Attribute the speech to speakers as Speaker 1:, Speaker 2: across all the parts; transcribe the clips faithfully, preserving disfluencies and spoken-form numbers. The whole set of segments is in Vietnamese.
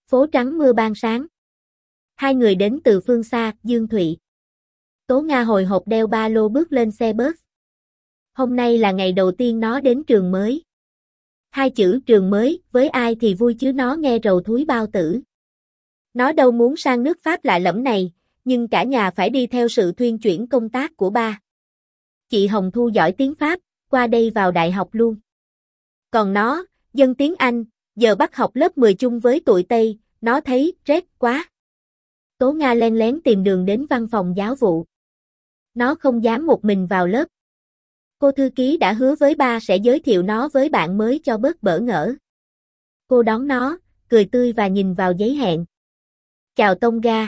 Speaker 1: Phố trắng mưa ban sáng. Hai người đến từ phương xa, Dương Thụy. Tố Nga hồi hộp đeo ba lô bước lên xe bus. Hôm nay là ngày đầu tiên nó đến trường mới. Hai chữ trường mới, với ai thì vui chứ nó nghe rầu thúi bao tử. Nó đâu muốn sang nước Pháp lạ lẫm này, nhưng cả nhà phải đi theo sự thuyên chuyển công tác của ba. Chị Hồng Thu giỏi tiếng Pháp, qua đây vào đại học luôn. Còn nó, dân tiếng Anh, giờ bắt học lớp mười chung với tụi Tây, nó thấy rét quá. Tố Nga len lén tìm đường đến văn phòng giáo vụ. Nó không dám một mình vào lớp. Cô thư ký đã hứa với ba sẽ giới thiệu nó với bạn mới cho bớt bỡ ngỡ. Cô đón nó, cười tươi và nhìn vào giấy hẹn. Chào Tông Ga.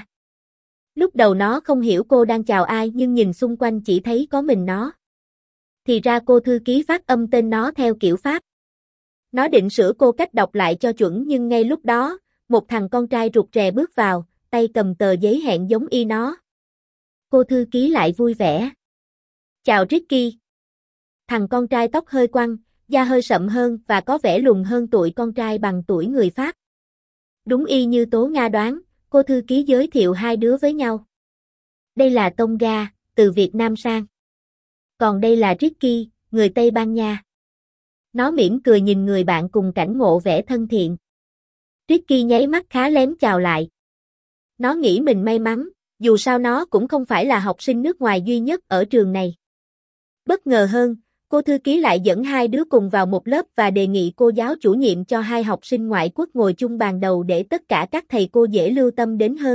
Speaker 1: Lúc đầu nó không hiểu cô đang chào ai nhưng nhìn xung quanh chỉ thấy có mình nó. Thì ra cô thư ký phát âm tên nó theo kiểu Pháp. Nó định sửa cô cách đọc lại cho chuẩn nhưng ngay lúc đó, một thằng con trai rụt rè bước vào, tay cầm tờ giấy hẹn giống y nó. Cô thư ký lại vui vẻ. Chào Ricky. Thằng con trai tóc hơi quăn, da hơi sậm hơn và có vẻ lùn hơn tụi con trai bằng tuổi người Pháp. Đúng y như Tố Nga đoán, cô thư ký giới thiệu hai đứa với nhau. Đây là Tông Ga, từ Việt Nam sang. Còn đây là Ricky, người Tây Ban Nha. Nó mỉm cười nhìn người bạn cùng cảnh ngộ vẻ thân thiện. Ricky nháy mắt khá lém chào lại. Nó nghĩ mình may mắn, dù sao nó cũng không phải là học sinh nước ngoài duy nhất ở trường này. Bất ngờ hơn, cô thư ký lại dẫn hai đứa cùng vào một lớp và đề nghị cô giáo chủ nhiệm cho hai học sinh ngoại quốc ngồi chung bàn đầu để tất cả các thầy cô dễ lưu tâm đến hơn.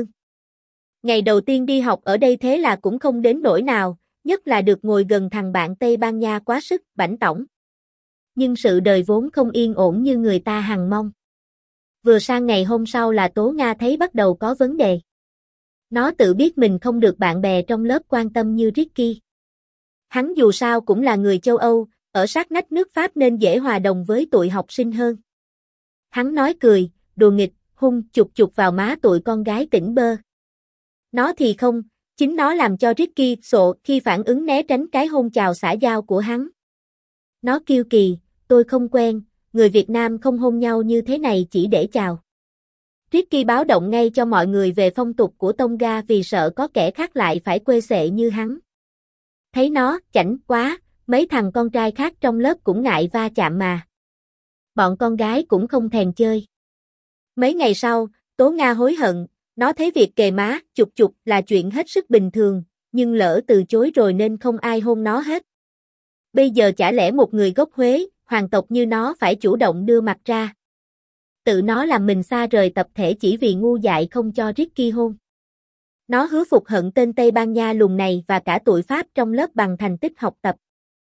Speaker 1: Ngày đầu tiên đi học ở đây thế là cũng không đến nỗi nào, nhất là được ngồi gần thằng bạn Tây Ban Nha quá sức, bảnh tỏng. Nhưng sự đời vốn không yên ổn như người ta hằng mong. Vừa sang ngày hôm sau là Tố Nga thấy bắt đầu có vấn đề. Nó tự biết mình không được bạn bè trong lớp quan tâm như Ricky. Hắn dù sao cũng là người châu Âu, ở sát nách nước Pháp nên dễ hòa đồng với tụi học sinh hơn. Hắn nói cười, đùa nghịch, hung chụp chụp vào má tụi con gái tỉnh bơ. Nó thì không, chính nó làm cho Ricky sộ khi phản ứng né tránh cái hôn chào xã giao của hắn. Nó kiêu kỳ, tôi không quen, người Việt Nam không hôn nhau như thế này chỉ để chào. Ricky báo động ngay cho mọi người về phong tục của Tông Ga vì sợ có kẻ khác lại phải quê xệ như hắn. Thấy nó, chảnh quá, mấy thằng con trai khác trong lớp cũng ngại va chạm mà. Bọn con gái cũng không thèm chơi. Mấy ngày sau, Tố Nga hối hận, nó thấy việc kề má, chụp chụp là chuyện hết sức bình thường, nhưng lỡ từ chối rồi nên không ai hôn nó hết. Bây giờ chả lẽ một người gốc Huế, hoàng tộc như nó phải chủ động đưa mặt ra. Tự nó làm mình xa rời tập thể chỉ vì ngu dại không cho Ricky hôn. Nó hứa phục hận tên Tây Ban Nha lùn này và cả tụi Pháp trong lớp bằng thành tích học tập.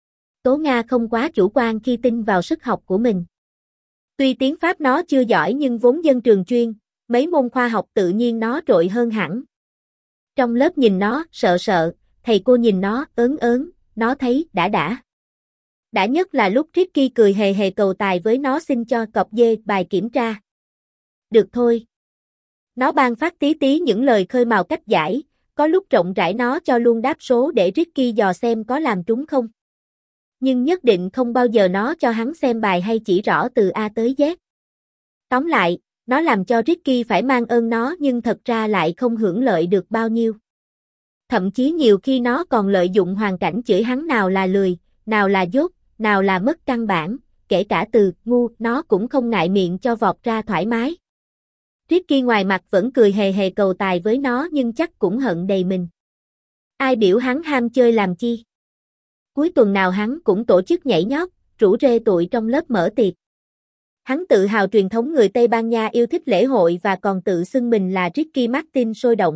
Speaker 1: Tố Nga không quá chủ quan khi tin vào sức học của mình. Tuy tiếng Pháp nó chưa giỏi nhưng vốn dân trường chuyên, mấy môn khoa học tự nhiên nó trội hơn hẳn. Trong lớp nhìn nó sợ sợ, thầy cô nhìn nó ớn ớn, nó thấy đã đã. Đã nhất là lúc Ricky cười hề hề cầu tài với nó xin cho cọp dê bài kiểm tra. Được thôi. Nó ban phát tí tí những lời khơi mào cách giải, có lúc rộng rãi nó cho luôn đáp số để Ricky dò xem có làm trúng không. Nhưng nhất định không bao giờ nó cho hắn xem bài hay chỉ rõ từ A tới Z. Tóm lại, nó làm cho Ricky phải mang ơn nó nhưng thật ra lại không hưởng lợi được bao nhiêu. Thậm chí nhiều khi nó còn lợi dụng hoàn cảnh chửi hắn nào là lười, nào là dốt, nào là mất căn bản, kể cả từ ngu nó cũng không ngại miệng cho vọt ra thoải mái. Ricky ngoài mặt vẫn cười hề hề cầu tài với nó nhưng chắc cũng hận đầy mình. Ai biểu hắn ham chơi làm chi? Cuối tuần nào hắn cũng tổ chức nhảy nhót, rủ rê tụi trong lớp mở tiệc. Hắn tự hào truyền thống người Tây Ban Nha yêu thích lễ hội và còn tự xưng mình là Ricky Martin sôi động.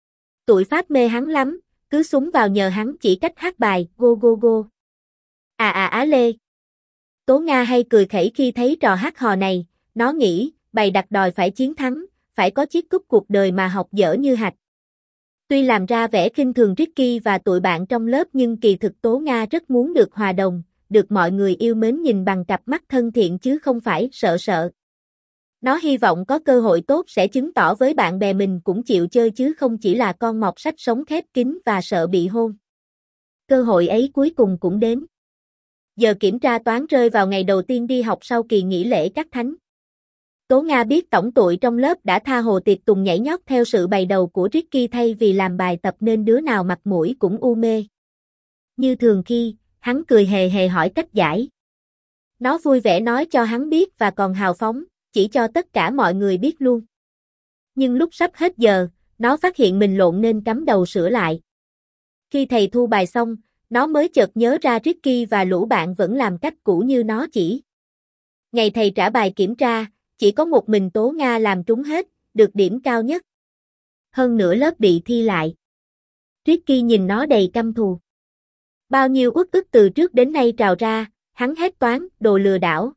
Speaker 1: Tụi Pháp mê hắn lắm, cứ súng vào nhờ hắn chỉ cách hát bài Go Go Go. À à á lê. Tố Nga hay cười khẩy khi thấy trò hát hò này, nó nghĩ, bày đặt đòi phải chiến thắng, phải có chiếc cúp cuộc đời mà học dở như hạch. Tuy làm ra vẻ khinh thường Ricky và tụi bạn trong lớp nhưng kỳ thực Tố Nga rất muốn được hòa đồng, được mọi người yêu mến nhìn bằng cặp mắt thân thiện chứ không phải sợ sợ. Nó hy vọng có cơ hội tốt sẽ chứng tỏ với bạn bè mình cũng chịu chơi chứ không chỉ là con mọt sách sống khép kín và sợ bị hôn. Cơ hội ấy cuối cùng cũng đến. Giờ kiểm tra toán rơi vào ngày đầu tiên đi học sau kỳ nghỉ lễ Các Thánh. Tố Nga biết tổng tụi trong lớp đã tha hồ tiệc tùng nhảy nhót theo sự bày đầu của Ricky thay vì làm bài tập nên đứa nào mặt mũi cũng u mê. Như thường khi, hắn cười hề hề hỏi cách giải. Nó vui vẻ nói cho hắn biết và còn hào phóng, chỉ cho tất cả mọi người biết luôn. Nhưng lúc sắp hết giờ, nó phát hiện mình lộn nên cắm đầu sửa lại. Khi thầy thu bài xong, nó mới chợt nhớ ra Ricky và lũ bạn vẫn làm cách cũ như nó chỉ. Ngày thầy trả bài kiểm tra, chỉ có một mình Tố Nga làm trúng hết, được điểm cao nhất. Hơn nửa lớp bị thi lại. Ricky nhìn nó đầy căm thù. Bao nhiêu uất ức từ trước đến nay trào ra, hắn hét toáng, đồ lừa đảo.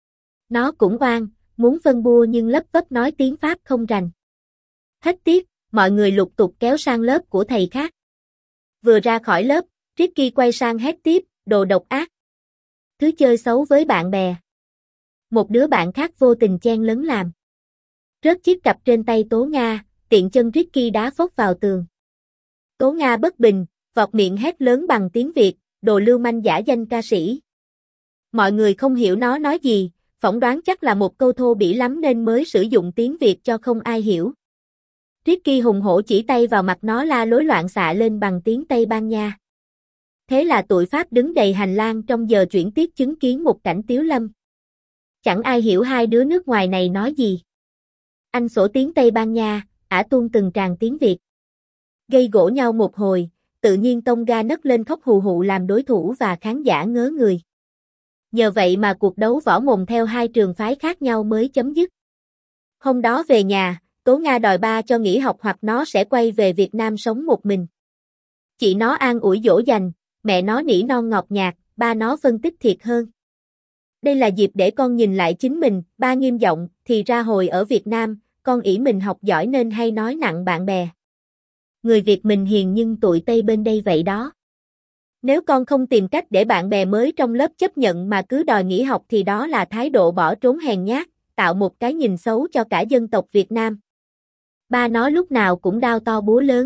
Speaker 1: Nó cũng oan, muốn phân bua nhưng lấp vấp nói tiếng Pháp không rành. Hết tiết, mọi người lục tục kéo sang lớp của thầy khác. Vừa ra khỏi lớp, Ricky quay sang hét tiếp, đồ độc ác. Thứ chơi xấu với bạn bè. Một đứa bạn khác vô tình chen lấn làm. Rớt chiếc cặp trên tay Tố Nga, tiện chân Ricky đá phốc vào tường. Tố Nga bất bình, vọt miệng hét lớn bằng tiếng Việt, đồ lưu manh giả danh ca sĩ. Mọi người không hiểu nó nói gì, phỏng đoán chắc là một câu thô bỉ lắm nên mới sử dụng tiếng Việt cho không ai hiểu. Ricky hùng hổ chỉ tay vào mặt nó la lối loạn xạ lên bằng tiếng Tây Ban Nha. Thế là tụi Pháp đứng đầy hành lang trong giờ chuyển tiết chứng kiến một cảnh tiếu lâm. Chẳng ai hiểu hai đứa nước ngoài này nói gì. Anh sổ tiếng Tây Ban Nha, ả tuôn từng tràng tiếng Việt. Gây gổ nhau một hồi, tự nhiên Tông Ga nấc lên khóc hù hụ làm đối thủ và khán giả ngớ người. Nhờ vậy mà cuộc đấu võ mồm theo hai trường phái khác nhau mới chấm dứt. Hôm đó về nhà, Tố Nga đòi ba cho nghỉ học hoặc nó sẽ quay về Việt Nam sống một mình. Chị nó an ủi dỗ dành, mẹ nó nỉ non ngọt nhạt, ba nó phân tích thiệt hơn. Đây là dịp để con nhìn lại chính mình, ba nghiêm giọng, thì ra hồi ở Việt Nam, con ỷ mình học giỏi nên hay nói nặng bạn bè. Người Việt mình hiền nhưng tụi Tây bên đây vậy đó. Nếu con không tìm cách để bạn bè mới trong lớp chấp nhận mà cứ đòi nghỉ học thì đó là thái độ bỏ trốn hèn nhát, tạo một cái nhìn xấu cho cả dân tộc Việt Nam. Ba nó lúc nào cũng đao to búa lớn.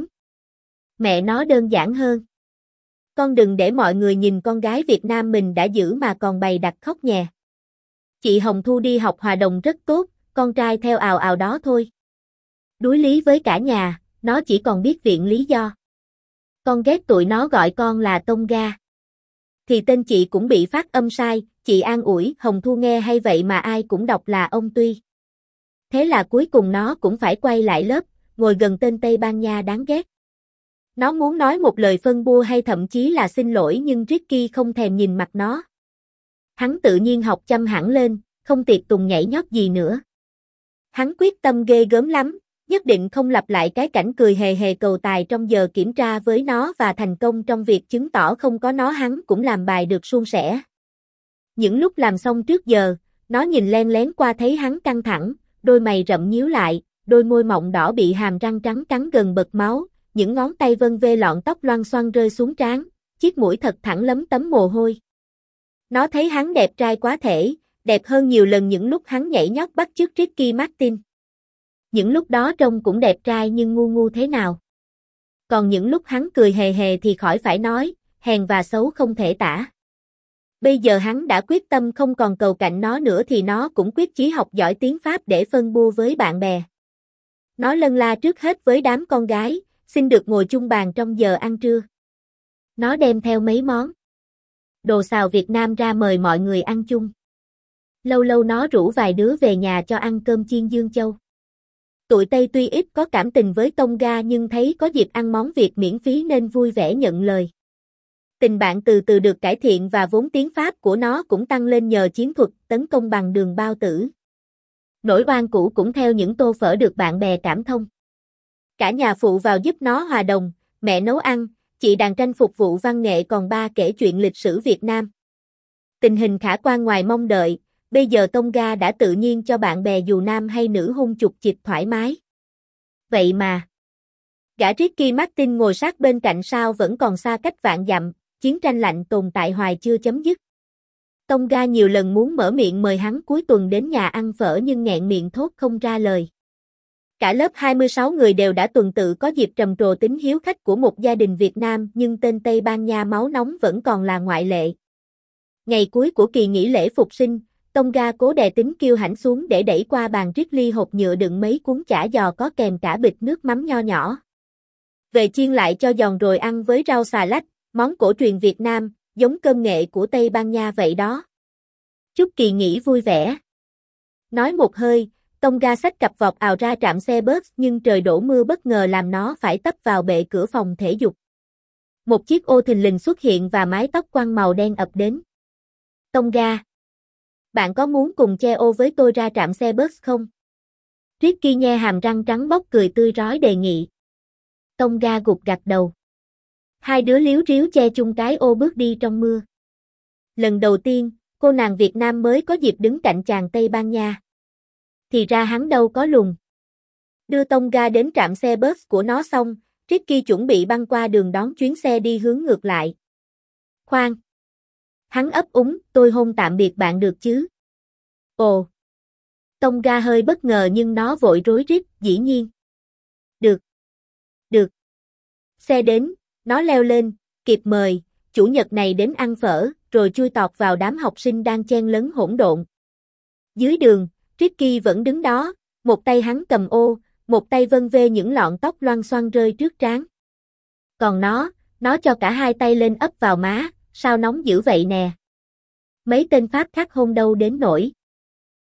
Speaker 1: Mẹ nó đơn giản hơn. Con đừng để mọi người nhìn con gái Việt Nam mình đã giữ mà còn bày đặt khóc nhè. Chị Hồng Thu đi học hòa đồng rất tốt, con trai theo ào ào đó thôi. Đối lý với cả nhà, nó chỉ còn biết viện lý do. Con ghét tụi nó gọi con là Tông Ga. Thì tên chị cũng bị phát âm sai, chị an ủi, Hồng Thu nghe hay vậy mà ai cũng đọc là ông Tuy. Thế là cuối cùng nó cũng phải quay lại lớp, ngồi gần tên Tây Ban Nha đáng ghét. Nó muốn nói một lời phân bua hay thậm chí là xin lỗi nhưng Ricky không thèm nhìn mặt nó. Hắn tự nhiên học chăm hẳn lên, không tiệc tùng nhảy nhót gì nữa. Hắn quyết tâm ghê gớm lắm, nhất định không lặp lại cái cảnh cười hề hề cầu tài trong giờ kiểm tra với nó và thành công trong việc chứng tỏ không có nó hắn cũng làm bài được suôn sẻ. Những lúc làm xong trước giờ, nó nhìn len lén qua thấy hắn căng thẳng, đôi mày rậm nhíu lại, đôi môi mọng đỏ bị hàm răng trắng cắn gần bật máu, những ngón tay vân vê lọn tóc loăn xoăn rơi xuống trán, chiếc mũi thật thẳng lấm tấm mồ hôi. Nó thấy hắn đẹp trai quá thể, đẹp hơn nhiều lần những lúc hắn nhảy nhót bắt chước Ricky Martin. Những lúc đó trông cũng đẹp trai nhưng ngu ngu thế nào. Còn những lúc hắn cười hề hề thì khỏi phải nói, hèn và xấu không thể tả. Bây giờ hắn đã quyết tâm không còn cầu cạnh nó nữa thì nó cũng quyết chí học giỏi tiếng Pháp để phân bua với bạn bè. Nó lân la trước hết với đám con gái, xin được ngồi chung bàn trong giờ ăn trưa. Nó đem theo mấy món đồ xào Việt Nam ra mời mọi người ăn chung. Lâu lâu nó rủ vài đứa về nhà cho ăn cơm chiên Dương Châu. Tụi Tây tuy ít có cảm tình với Tông Ga nhưng thấy có dịp ăn món Việt miễn phí nên vui vẻ nhận lời. Tình bạn từ từ được cải thiện và vốn tiếng Pháp của nó cũng tăng lên nhờ chiến thuật tấn công bằng đường bao tử. Nỗi oan cũ cũng theo những tô phở được bạn bè cảm thông. Cả nhà phụ vào giúp nó hòa đồng, mẹ nấu ăn, chị đàn tranh phục vụ văn nghệ còn ba kể chuyện lịch sử Việt Nam. Tình hình khả quan ngoài mong đợi, bây giờ Tông Ga đã tự nhiên cho bạn bè dù nam hay nữ hung chục chịch thoải mái. Vậy mà, gã Ricky Martin ngồi sát bên cạnh sao vẫn còn xa cách vạn dặm, chiến tranh lạnh tồn tại hoài chưa chấm dứt. Tông Ga nhiều lần muốn mở miệng mời hắn cuối tuần đến nhà ăn phở nhưng nghẹn miệng thốt không ra lời. Cả lớp hai mươi sáu người đều đã tuần tự có dịp trầm trồ tính hiếu khách của một gia đình Việt Nam nhưng tên Tây Ban Nha máu nóng vẫn còn là ngoại lệ. Ngày cuối của kỳ nghỉ lễ Phục sinh, Tonga cố đè tính kiêu hãnh xuống để đẩy qua bàn triết ly hộp nhựa đựng mấy cuốn chả giò có kèm cả bịch nước mắm nho nhỏ. Về chiên lại cho giòn rồi ăn với rau xà lách, món cổ truyền Việt Nam, giống cơm nghệ của Tây Ban Nha vậy đó. Chúc kỳ nghỉ vui vẻ. Nói một hơi, Tonga xách cặp vọt ào ra trạm xe bus nhưng trời đổ mưa bất ngờ làm nó phải tấp vào bệ cửa phòng thể dục. Một chiếc ô thình lình xuất hiện và mái tóc quăn màu đen ập đến. Tonga, bạn có muốn cùng che ô với tôi ra trạm xe bus không? Ricky nhe hàm răng trắng bóc cười tươi rói đề nghị. Tonga gục gặt đầu. Hai đứa líu ríu che chung cái ô bước đi trong mưa. Lần đầu tiên, cô nàng Việt Nam mới có dịp đứng cạnh chàng Tây Ban Nha. Thì ra hắn đâu có lùn. Đưa Tonga đến trạm xe bus của nó xong, Ricky chuẩn bị băng qua đường đón chuyến xe đi hướng ngược lại. Khoan! Hắn ấp úng, tôi hôn tạm biệt bạn được chứ? Ồ! Tonga hơi bất ngờ nhưng nó vội rối rít, dĩ nhiên. Được. Được. Xe đến, nó leo lên, kịp mời, chủ nhật này đến ăn phở, rồi chui tọt vào đám học sinh đang chen lấn hỗn độn. Dưới đường, Ricky vẫn đứng đó, một tay hắn cầm ô, một tay vân vê những lọn tóc loăn xoăn rơi trước trán. Còn nó, nó cho cả hai tay lên ấp vào má, sao nóng dữ vậy nè. Mấy tên Pháp khác hôn đâu đến nổi.